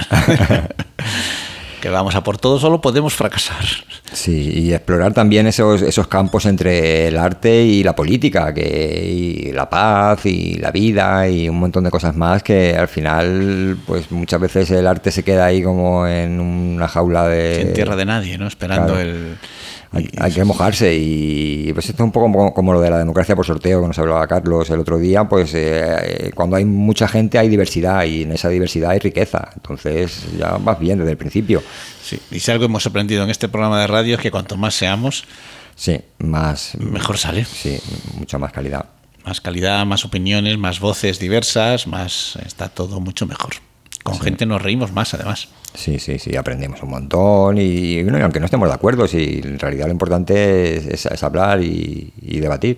Que vamos a por todo, solo podemos fracasar. Sí, y explorar también esos campos entre el arte y la política, y la paz y la vida y un montón de cosas más que al final, pues muchas veces el arte se queda ahí como en una jaula en tierra de nadie, ¿no? Esperando, claro. Hay que mojarse y pues esto es un poco como lo de la democracia por sorteo que nos hablaba Carlos el otro día, pues cuando hay mucha gente hay diversidad y en esa diversidad hay riqueza, entonces ya vas bien desde el principio. Sí, y si algo hemos aprendido en este programa de radio es que cuanto más seamos, sí, mejor sale. Sí, mucha más calidad. Más calidad, más opiniones, más voces diversas, está todo mucho mejor. Con gente nos reímos más, además. Sí, aprendemos un montón y bueno, aunque no estemos de acuerdo, sí, en realidad lo importante es hablar y debatir.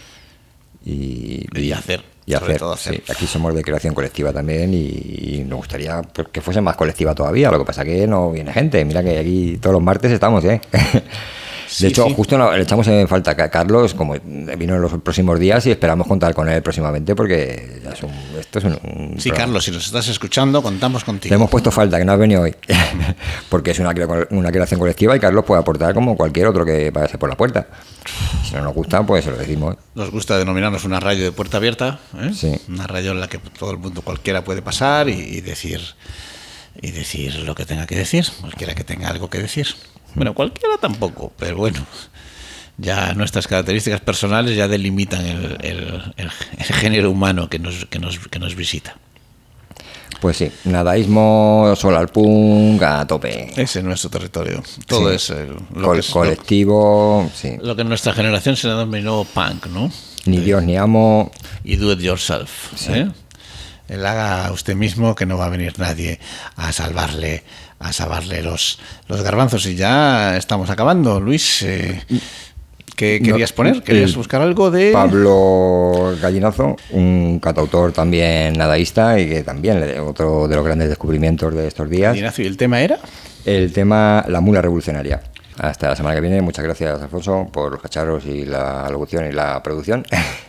Y hacer. Sí. Aquí somos de creación colectiva también y nos gustaría pues, que fuese más colectiva todavía. Lo que pasa que no viene gente. Mira que aquí todos los martes estamos, De hecho, justo le echamos en falta a Carlos, como vino en los próximos días, y esperamos contar con él próximamente, porque ya esto es un sí, programa. Carlos, si nos estás escuchando, contamos contigo. Le hemos puesto falta, que no has venido hoy, porque es una creación colectiva y Carlos puede aportar como cualquier otro que pase por la puerta. Si no nos gusta, pues se lo decimos. Nos gusta denominarnos una radio de puerta abierta, ¿eh? Sí. Una radio en la que todo el mundo, cualquiera puede pasar y decir lo que tenga que decir, cualquiera que tenga algo que decir. Bueno, cualquiera tampoco, pero bueno, ya nuestras características personales ya delimitan el género humano que nos visita. Pues sí, nadaísmo, solar punk, a tope. Ese es nuestro territorio. Todo Sí. es colectivo, sí. Lo que en nuestra generación se denominó punk, ¿no? Ni Dios ni amo. Y do it yourself. Sí. El haga usted mismo, que no va a venir nadie a salvarle los garbanzos. Y ya estamos acabando. Luis, ¿qué querías poner? ¿Querías buscar algo de...? Pablo Gallinazo, un cantautor también nadaísta y que también otro de los grandes descubrimientos de estos días. Gallinazo, ¿y el tema era? El tema La mula revolucionaria. Hasta la semana que viene. Muchas gracias, Alfonso, por los cacharros y la locución y la producción.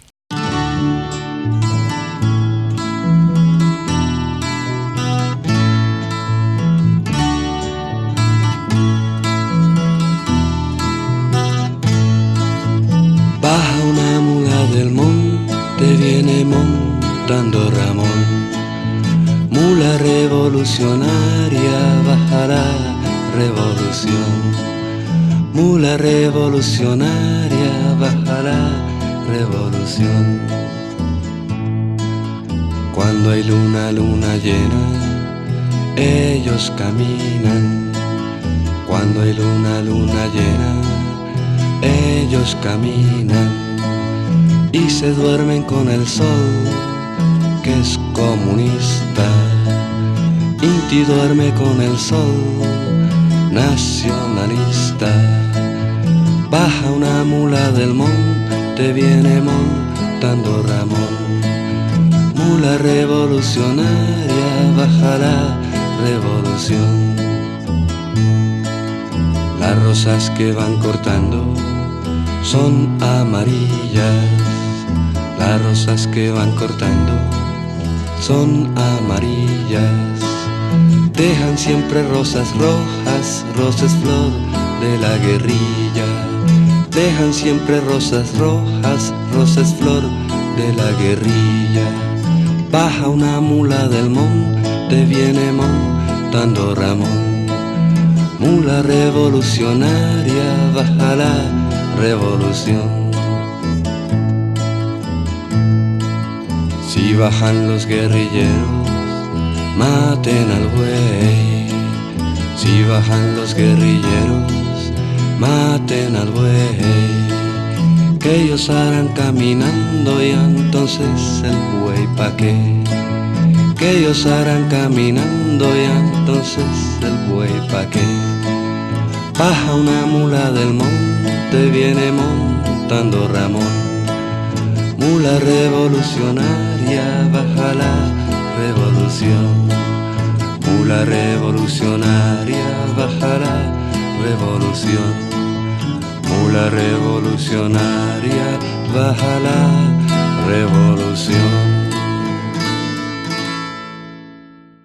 Baja una mula del monte, viene montando Ramón. Mula revolucionaria, baja la revolución. Mula revolucionaria, baja la revolución. Cuando hay luna llena, ellos caminan. Cuando hay luna llena, ellos caminan y se duermen con el sol, que es comunista. Inti duerme con el sol, nacionalista. Baja una mula del monte, viene montando Ramón. Mula revolucionaria, baja la revolución. Las rosas que van cortando son amarillas. Las rosas que van cortando son amarillas. Dejan siempre rosas rojas, rosas flor de la guerrilla. Dejan siempre rosas rojas, rosas flor de la guerrilla. Baja una mula del monte, viene montando Ramón. Mula revolucionaria, baja la revolución. Si bajan los guerrilleros, maten al buey. Si bajan los guerrilleros, maten al buey. Que ellos harán caminando y entonces el buey pa' qué. Que ellos harán caminando y entonces el buey pa' qué. Baja una mula del monte, viene montando Ramón. Mula revolucionaria, baja la revolución. Mula revolucionaria, baja la revolución. Mula revolucionaria, baja la revolución.